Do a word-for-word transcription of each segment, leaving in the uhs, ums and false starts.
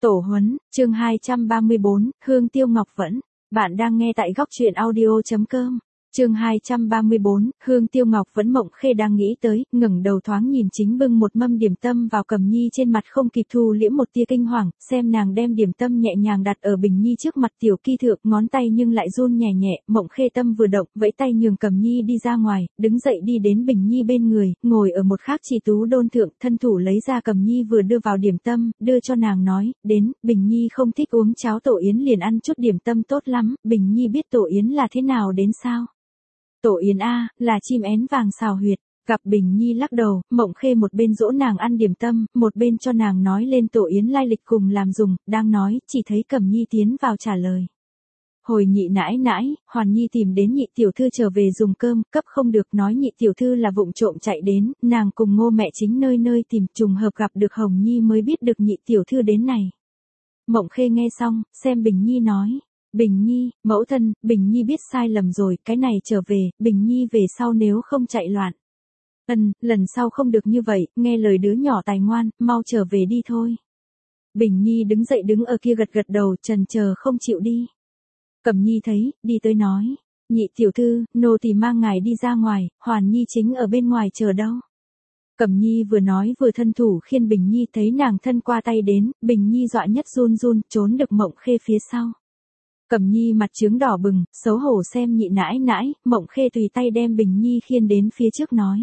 Tổ huấn, chương hai trăm ba mươi bốn, Hương Tiêu Ngọc Vẫn. Bạn đang nghe tại góc truyện audio chấm com. Chương hai trăm ba mươi bốn, Hương Tiêu Ngọc Vẫn. Mộng Khê đang nghĩ tới, ngẩng đầu thoáng nhìn chính bưng một mâm điểm tâm vào Cẩm Nhi, trên mặt không kịp thu liễm một tia kinh hoàng, xem nàng đem điểm tâm nhẹ nhàng đặt ở Bình Nhi trước mặt tiểu kỳ thượng, ngón tay nhưng lại run nhẹ nhẹ. Mộng Khê tâm vừa động, vẫy tay nhường Cẩm Nhi đi ra ngoài, đứng dậy đi đến Bình Nhi bên người, ngồi ở một khác chỉ tú đôn thượng, thân thủ lấy ra Cẩm Nhi vừa đưa vào điểm tâm, đưa cho nàng nói, đến, Bình Nhi không thích uống cháo tổ yến liền ăn chút điểm tâm tốt lắm. Bình Nhi biết tổ yến là thế nào đến sao? Tổ yến a, là chim én vàng xào huyệt. Gặp Bình Nhi lắc đầu, Mộng Khê một bên dỗ nàng ăn điểm tâm, một bên cho nàng nói lên tổ yến lai lịch cùng làm dùng, đang nói, chỉ thấy Cẩm Nhi tiến vào trả lời. Hồi nhị nãi nãi, Hoàn Nhi tìm đến nhị tiểu thư trở về dùng cơm, cấp không được, nói nhị tiểu thư là vụng trộm chạy đến, nàng cùng Ngô mẹ chính nơi nơi tìm, trùng hợp gặp được Hồng Nhi mới biết được nhị tiểu thư đến này. Mộng Khê nghe xong, xem Bình Nhi nói. Bình Nhi, mẫu thân, Bình Nhi biết sai lầm rồi, cái này trở về, Bình Nhi về sau nếu không chạy loạn. Ừm, lần sau không được như vậy, nghe lời đứa nhỏ tài ngoan, mau trở về đi thôi. Bình Nhi đứng dậy đứng ở kia gật gật đầu, trần chờ không chịu đi. Cẩm Nhi thấy, đi tới nói, nhị tiểu thư, nô tỳ mang ngài đi ra ngoài, Hoàn Nhi chính ở bên ngoài chờ đâu. Cẩm Nhi vừa nói vừa thân thủ khiêng Bình Nhi, thấy nàng thân qua tay đến, Bình Nhi dọa nhất run run, trốn được Mộng Khê phía sau. Cẩm Nhi mặt trướng đỏ bừng, xấu hổ xem nhị nãi nãi, Mộng Khê tùy tay đem Bình Nhi khiêng đến phía trước nói.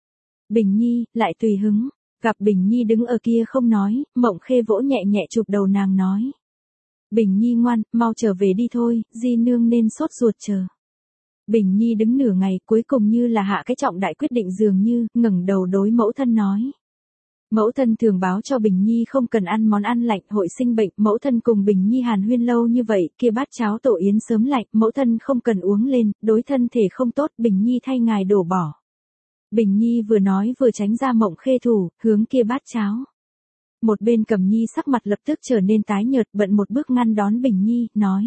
Bình Nhi, lại tùy hứng, gặp Bình Nhi đứng ở kia không nói, Mộng Khê vỗ nhẹ nhẹ chụp đầu nàng nói. Bình Nhi ngoan, mau trở về đi thôi, di nương nên sốt ruột chờ. Bình Nhi đứng nửa ngày, cuối cùng như là hạ cái trọng đại quyết định dường như, ngẩng đầu đối mẫu thân nói. Mẫu thân thường báo cho Bình Nhi không cần ăn món ăn lạnh, hội sinh bệnh, mẫu thân cùng Bình Nhi hàn huyên lâu như vậy, kia bát cháo tổ yến sớm lạnh, mẫu thân không cần uống lên, đối thân thể không tốt, Bình Nhi thay ngài đổ bỏ. Bình Nhi vừa nói vừa tránh ra Mộng Khê thủ, hướng kia bát cháo. Một bên Cẩm Nhi sắc mặt lập tức trở nên tái nhợt, bận một bước ngăn đón Bình Nhi, nói.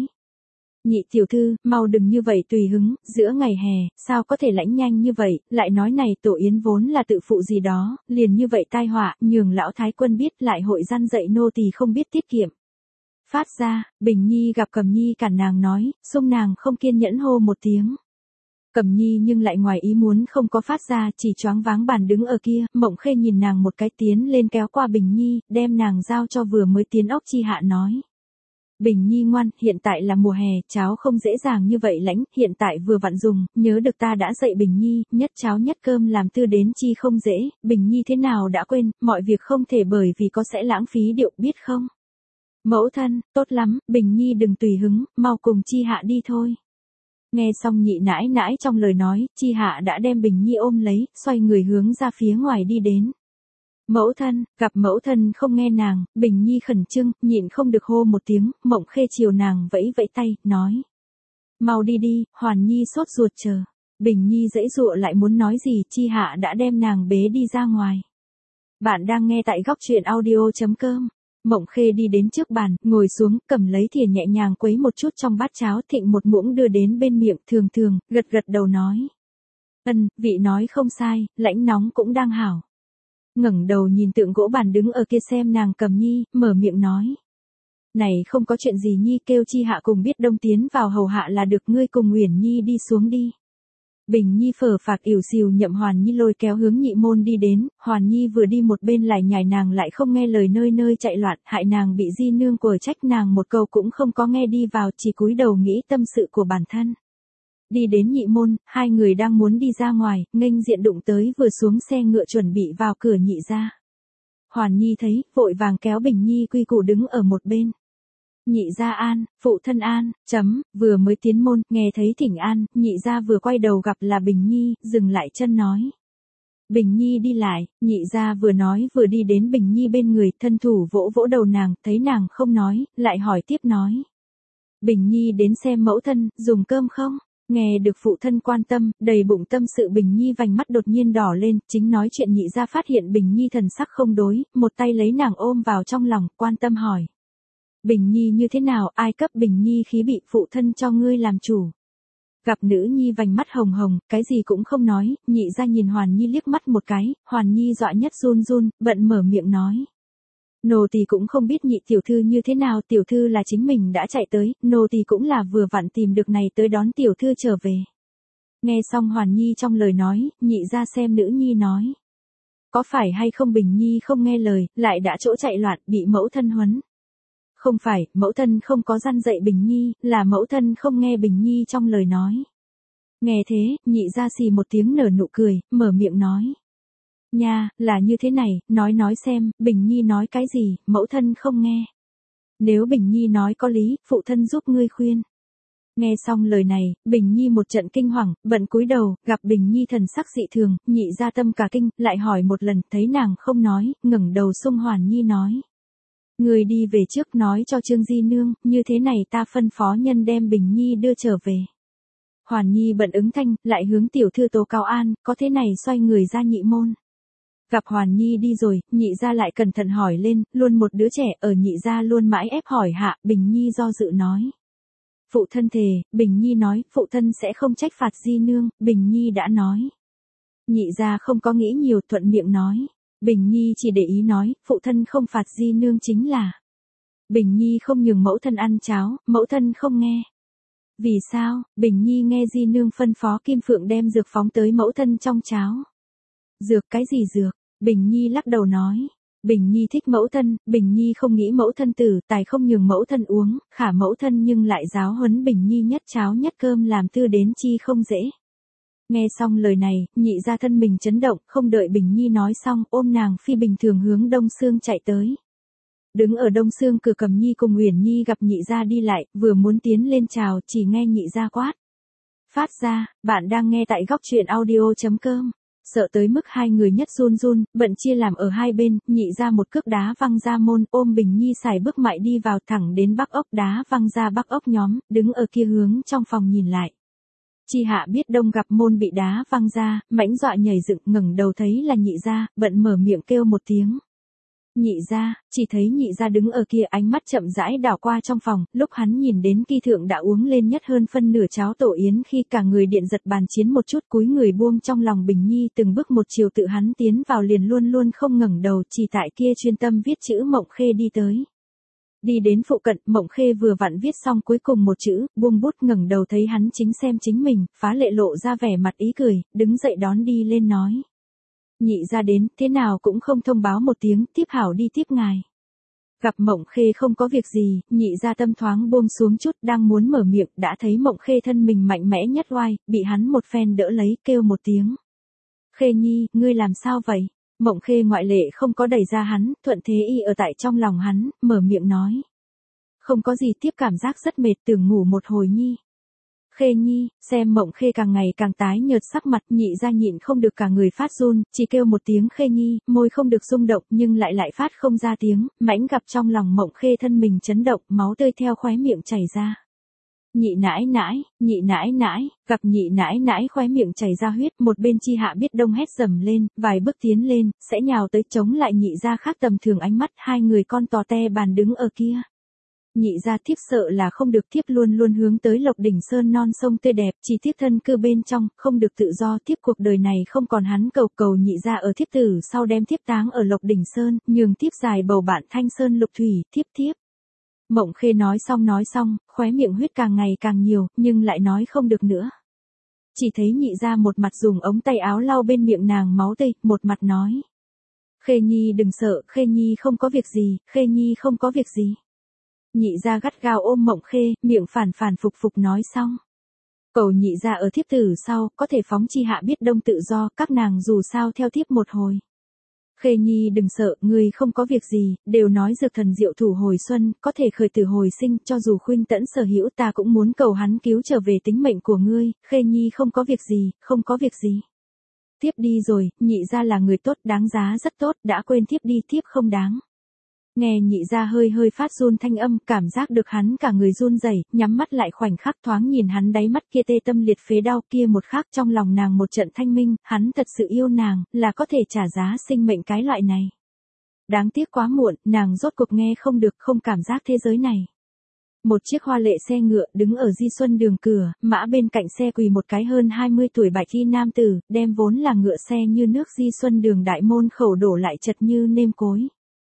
Nhị tiểu thư, mau đừng như vậy tùy hứng, giữa ngày hè, sao có thể lãnh nhanh như vậy, lại nói này tổ yến vốn là tự phụ gì đó, liền như vậy tai họa, nhường lão thái quân biết lại hội gian dạy nô tỳ không biết tiết kiệm. Phát ra, Bình Nhi gặp Cẩm Nhi cản nàng nói, xung nàng không kiên nhẫn hô một tiếng. Cẩm Nhi nhưng lại ngoài ý muốn không có phát ra, chỉ choáng váng bàn đứng ở kia, Mộng Khê nhìn nàng một cái tiến lên kéo qua Bình Nhi, đem nàng giao cho vừa mới tiến ốc chi hạ nói. Bình Nhi ngoan, hiện tại là mùa hè, cháo không dễ dàng như vậy lãnh, hiện tại vừa vặn dùng, nhớ được ta đã dạy Bình Nhi, nhất cháo nhất cơm làm tư đến chi không dễ, Bình Nhi thế nào đã quên, mọi việc không thể bởi vì có sẽ lãng phí điệu, biết không? Mẫu thân, tốt lắm, Bình Nhi đừng tùy hứng, mau cùng chi hạ đi thôi. Nghe xong nhị nãi nãi trong lời nói, chi hạ đã đem Bình Nhi ôm lấy, xoay người hướng ra phía ngoài đi đến. Mẫu thân, gặp mẫu thân không nghe nàng, Bình Nhi khẩn trương, nhịn không được hô một tiếng, Mộng Khê chiều nàng vẫy vẫy tay, nói. Mau đi đi, Hoàn Nhi sốt ruột chờ. Bình Nhi dãy dụa lại muốn nói gì, chi hạ đã đem nàng bế đi ra ngoài. Bạn đang nghe tại góc truyện audio chấm com. Mộng Khê đi đến trước bàn, ngồi xuống, cầm lấy thìa nhẹ nhàng quấy một chút trong bát cháo, thịnh một muỗng đưa đến bên miệng, thường thường, gật gật đầu nói. Ân, vị nói không sai, lãnh nóng cũng đang hảo. Ngẩng đầu nhìn tượng gỗ bàn đứng ở kia xem nàng Cẩm Nhi, mở miệng nói. Này không có chuyện gì Nhi, kêu chi hạ cùng biết đông tiến vào hầu hạ là được, ngươi cùng Uyển Nhi đi xuống đi. Bình Nhi phở phạc ỉu xìu nhậm Hoàn Nhi lôi kéo hướng nhị môn đi đến, Hoàn Nhi vừa đi một bên lại nhảy nàng lại không nghe lời nơi nơi chạy loạn, hại nàng bị di nương quở trách, nàng một câu cũng không có nghe đi vào, chỉ cúi đầu nghĩ tâm sự của bản thân. Đi đến nhị môn, hai người đang muốn đi ra ngoài, nghênh diện đụng tới vừa xuống xe ngựa chuẩn bị vào cửa nhị ra. Hoàn Nhi thấy, vội vàng kéo Bình Nhi quy củ đứng ở một bên. Nhị gia an, phụ thân an, chấm, vừa mới tiến môn, nghe thấy thỉnh an, nhị gia vừa quay đầu gặp là Bình Nhi, dừng lại chân nói. Bình Nhi đi lại, nhị gia vừa nói vừa đi đến Bình Nhi bên người, thân thủ vỗ vỗ đầu nàng, thấy nàng không nói, lại hỏi tiếp nói. Bình Nhi đến xem mẫu thân, dùng cơm không? Nghe được phụ thân quan tâm, đầy bụng tâm sự Bình Nhi vành mắt đột nhiên đỏ lên, chính nói chuyện nhị gia phát hiện Bình Nhi thần sắc không đối, một tay lấy nàng ôm vào trong lòng, quan tâm hỏi. Bình Nhi như thế nào, ai cấp Bình Nhi khí bị phụ thân cho ngươi làm chủ. Gặp nữ nhi vành mắt hồng hồng, cái gì cũng không nói, nhị gia nhìn Hoàn Nhi liếc mắt một cái, Hoàn Nhi dọa nhất run run, bận mở miệng nói. Nô tỳ cũng không biết nhị tiểu thư như thế nào, tiểu thư là chính mình đã chạy tới, nô tỳ cũng là vừa vặn tìm được này tới đón tiểu thư trở về. Nghe xong Hoàn Nhi trong lời nói, nhị ra xem nữ nhi nói. Có phải hay không Bình Nhi không nghe lời, lại đã chỗ chạy loạn, bị mẫu thân huấn. Không phải, mẫu thân không có răn dạy Bình Nhi, là mẫu thân không nghe Bình Nhi trong lời nói. Nghe thế, nhị ra xì một tiếng nở nụ cười, mở miệng nói. Nha, là như thế này, nói nói xem, Bình Nhi nói cái gì, mẫu thân không nghe. Nếu Bình Nhi nói có lý, phụ thân giúp ngươi khuyên. Nghe xong lời này, Bình Nhi một trận kinh hoàng, bận cúi đầu, gặp Bình Nhi thần sắc dị thường, nhị ra tâm cả kinh, lại hỏi một lần, thấy nàng không nói, ngẩng đầu xung Hoàn Nhi nói. Người đi về trước nói cho Trương Di Nương, như thế này ta phân phó nhân đem Bình Nhi đưa trở về. Hoàn Nhi bận ứng thanh, lại hướng tiểu thư tố cáo an, có thế này xoay người ra nhị môn. Gặp Hoàn Nhi đi rồi, nhị ra lại cẩn thận hỏi lên, luôn một đứa trẻ ở nhị ra luôn mãi ép hỏi hạ, Bình Nhi do dự nói. Phụ thân thề, Bình Nhi nói, phụ thân sẽ không trách phạt Di Nương, Bình Nhi đã nói. Nhị ra không có nghĩ nhiều, thuận miệng nói. Bình Nhi chỉ để ý nói, phụ thân không phạt Di Nương chính là. Bình Nhi không nhường mẫu thân ăn cháo, mẫu thân không nghe. Vì sao, Bình Nhi nghe Di Nương phân phó Kim Phượng đem dược phóng tới mẫu thân trong cháo. Dược cái gì dược? Bình Nhi lắc đầu nói. Bình Nhi thích mẫu thân, Bình Nhi không nghĩ mẫu thân tử, tài không nhường mẫu thân uống, khả mẫu thân nhưng lại giáo huấn Bình Nhi nhất cháo nhất cơm làm tư đến chi không dễ. Nghe xong lời này, nhị ra thân mình chấn động, không đợi Bình Nhi nói xong, ôm nàng phi bình thường hướng Đông Sương chạy tới. Đứng ở Đông Sương cửa Cầm Nhi cùng Uyển Nhi gặp nhị ra đi lại, vừa muốn tiến lên chào, chỉ nghe nhị ra quát. Phát ra, bạn đang nghe tại góc truyện audio chấm com. Sợ tới mức hai người nhất run run, bận chia làm ở hai bên, nhị ra một cước đá văng ra môn, ôm Bình Nhi xài bước mại đi vào thẳng đến Bắc ốc, đá văng ra Bắc ốc nhóm, đứng ở kia hướng trong phòng nhìn lại. Chi hạ biết Đông gặp môn bị đá văng ra, mãnh dọa nhảy dựng, ngẩng đầu thấy là nhị ra, bận mở miệng kêu một tiếng. Nhị ra, chỉ thấy nhị ra đứng ở kia, ánh mắt chậm rãi đảo qua trong phòng, lúc hắn nhìn đến kỳ thượng đã uống lên nhất hơn phân nửa cháo tổ yến, khi cả người điện giật bàn chiến một chút, cúi người buông trong lòng Bình Nhi, từng bước một chiều tự hắn tiến vào liền luôn luôn không ngẩng đầu, chỉ tại kia chuyên tâm viết chữ Mộng Khê đi tới. Đi đến phụ cận, Mộng Khê vừa vặn viết xong cuối cùng một chữ, buông bút ngẩng đầu thấy hắn chính xem chính mình, phá lệ lộ ra vẻ mặt ý cười, đứng dậy đón đi lên nói. Nhị ra đến, thế nào cũng không thông báo một tiếng, tiếp hảo đi tiếp ngài. Gặp Mộng Khê không có việc gì, nhị ra tâm thoáng buông xuống chút, đang muốn mở miệng, đã thấy Mộng Khê thân mình mạnh mẽ nhất oai, bị hắn một phen đỡ lấy, kêu một tiếng. Khê Nhi, ngươi làm sao vậy? Mộng Khê ngoại lệ không có đẩy ra hắn, thuận thế y ở tại trong lòng hắn, mở miệng nói. Không có gì, tiếp cảm giác rất mệt, tưởng ngủ một hồi Nhi. Khê Nhi, xem Mộng Khê càng ngày càng tái nhợt sắc mặt, nhị ra nhịn không được cả người phát run, chỉ kêu một tiếng Khê Nhi, môi không được rung động nhưng lại lại phát không ra tiếng, mãnh gặp trong lòng Mộng Khê thân mình chấn động, máu tươi theo khóe miệng chảy ra. Nhị nãi nãi, nhị nãi nãi, gặp nhị nãi nãi khóe miệng chảy ra huyết, một bên Chi Hạ biết Đông hét dầm lên, vài bước tiến lên, sẽ nhào tới chống lại nhị ra khác tầm thường ánh mắt, hai người con tò te bàn đứng ở kia. Nhị ra thiếp sợ là không được, thiếp luôn luôn hướng tới Lộc Đỉnh Sơn non sông tươi đẹp, chỉ thiếp thân cư bên trong, không được tự do, thiếp cuộc đời này không còn hắn cầu cầu nhị ra ở thiếp tử sau đem thiếp táng ở Lộc Đỉnh Sơn, nhường thiếp dài bầu bạn Thanh Sơn Lục Thủy, thiếp thiếp. Mộng Khê nói xong nói xong, khóe miệng huyết càng ngày càng nhiều, nhưng lại nói không được nữa. Chỉ thấy nhị ra một mặt dùng ống tay áo lau bên miệng nàng máu tươi, một mặt nói. Khê Nhi đừng sợ, Khê Nhi không có việc gì, Khê Nhi không có việc gì. Nhị ra gắt gao ôm Mộng Khê, miệng phản phản phục phục nói xong. Cầu nhị ra ở thiếp tử sau, có thể phóng Chi Hạ biết Đông tự do, các nàng dù sao theo thiếp một hồi. Khê Nhi đừng sợ, ngươi không có việc gì, đều nói dược thần diệu thủ hồi xuân, có thể khởi tử hồi sinh, cho dù Khuynh Tẫn sở hữu ta cũng muốn cầu hắn cứu trở về tính mệnh của ngươi, Khê Nhi không có việc gì, không có việc gì. Tiếp đi rồi, nhị ra là người tốt, đáng giá rất tốt, đã quên tiếp đi, tiếp không đáng. Nghe nhị ra hơi hơi phát run thanh âm, cảm giác được hắn cả người run rẩy, nhắm mắt lại khoảnh khắc thoáng nhìn hắn đáy mắt kia tê tâm liệt phế đau kia một khắc trong lòng nàng một trận thanh minh, hắn thật sự yêu nàng, là có thể trả giá sinh mệnh cái loại này. Đáng tiếc quá muộn, nàng rốt cuộc nghe không được, không cảm giác thế giới này. Một chiếc hoa lệ xe ngựa đứng ở Di Xuân đường cửa, mã bên cạnh xe quỳ một cái hơn hai mươi tuổi bạch y nam tử, đem vốn là ngựa xe như nước Di Xuân đường đại môn khẩu đổ lại chật như nêm cối.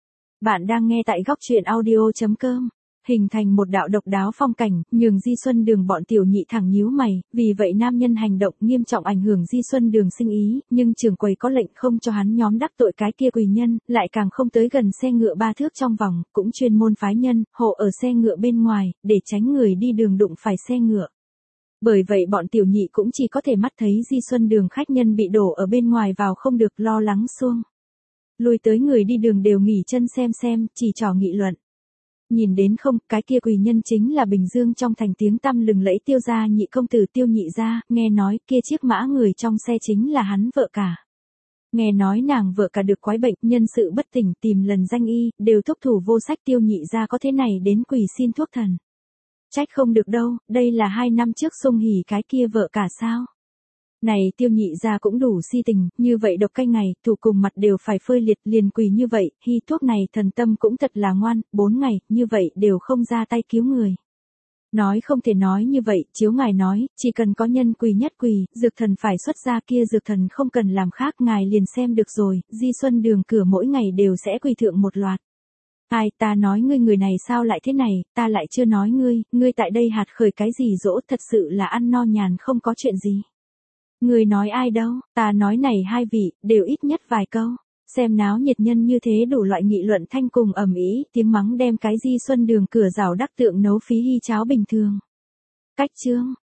Bạn đang nghe tại góc truyện audio chấm com. Hình thành một đạo độc đáo phong cảnh, nhường Di Xuân Đường bọn tiểu nhị thẳng nhíu mày, vì vậy nam nhân hành động nghiêm trọng ảnh hưởng Di Xuân Đường sinh ý, nhưng trưởng quầy có lệnh không cho hắn nhóm đắc tội cái kia quỳ nhân, lại càng không tới gần xe ngựa ba thước trong vòng, cũng chuyên môn phái nhân, hộ ở xe ngựa bên ngoài, để tránh người đi đường đụng phải xe ngựa. Bởi vậy bọn tiểu nhị cũng chỉ có thể mắt thấy Di Xuân Đường khách nhân bị đổ ở bên ngoài vào không được lo lắng xuông. Lui tới người đi đường đều nghỉ chân xem xem, chỉ trò nghị luận. Nhìn đến không, cái kia quỳ nhân chính là Bình Dương trong thành tiếng tăm lừng lẫy Tiêu gia nhị công tử Tiêu Nhị gia, nghe nói kia chiếc mã người trong xe chính là hắn vợ cả. Nghe nói nàng vợ cả được quái bệnh, nhân sự bất tỉnh, tìm lần danh y, đều thúc thủ vô sách. Tiêu Nhị gia có thế này đến quỳ xin thuốc thần. Trách không được đâu, đây là hai năm trước xung hỉ cái kia vợ cả sao. Này Tiêu Nhị gia cũng đủ si tình, như vậy độc canh ngày, thủ cùng mặt đều phải phơi liệt, liền quỳ như vậy, hy thuốc này thần tâm cũng thật là ngoan, bốn ngày, như vậy đều không ra tay cứu người. Nói không thể nói như vậy, chiếu ngài nói, chỉ cần có nhân quỳ nhất quỳ, dược thần phải xuất ra, kia dược thần không cần làm khác, ngài liền xem được rồi, Di Xuân Đường cửa mỗi ngày đều sẽ quỳ thượng một loạt. Ai, ta nói ngươi người này sao lại thế này, ta lại chưa nói ngươi, ngươi tại đây hạt khởi cái gì dỗ, thật sự là ăn no nhàn không có chuyện gì. Người nói ai đâu, ta nói này hai vị, đều ít nhất vài câu. Xem náo nhiệt nhân như thế đủ loại nghị luận thanh cùng ầm ĩ, tiếng mắng đem cái Di Xuân Đường cửa rào đắc tượng nấu phí hy cháo bình thường. Cách chương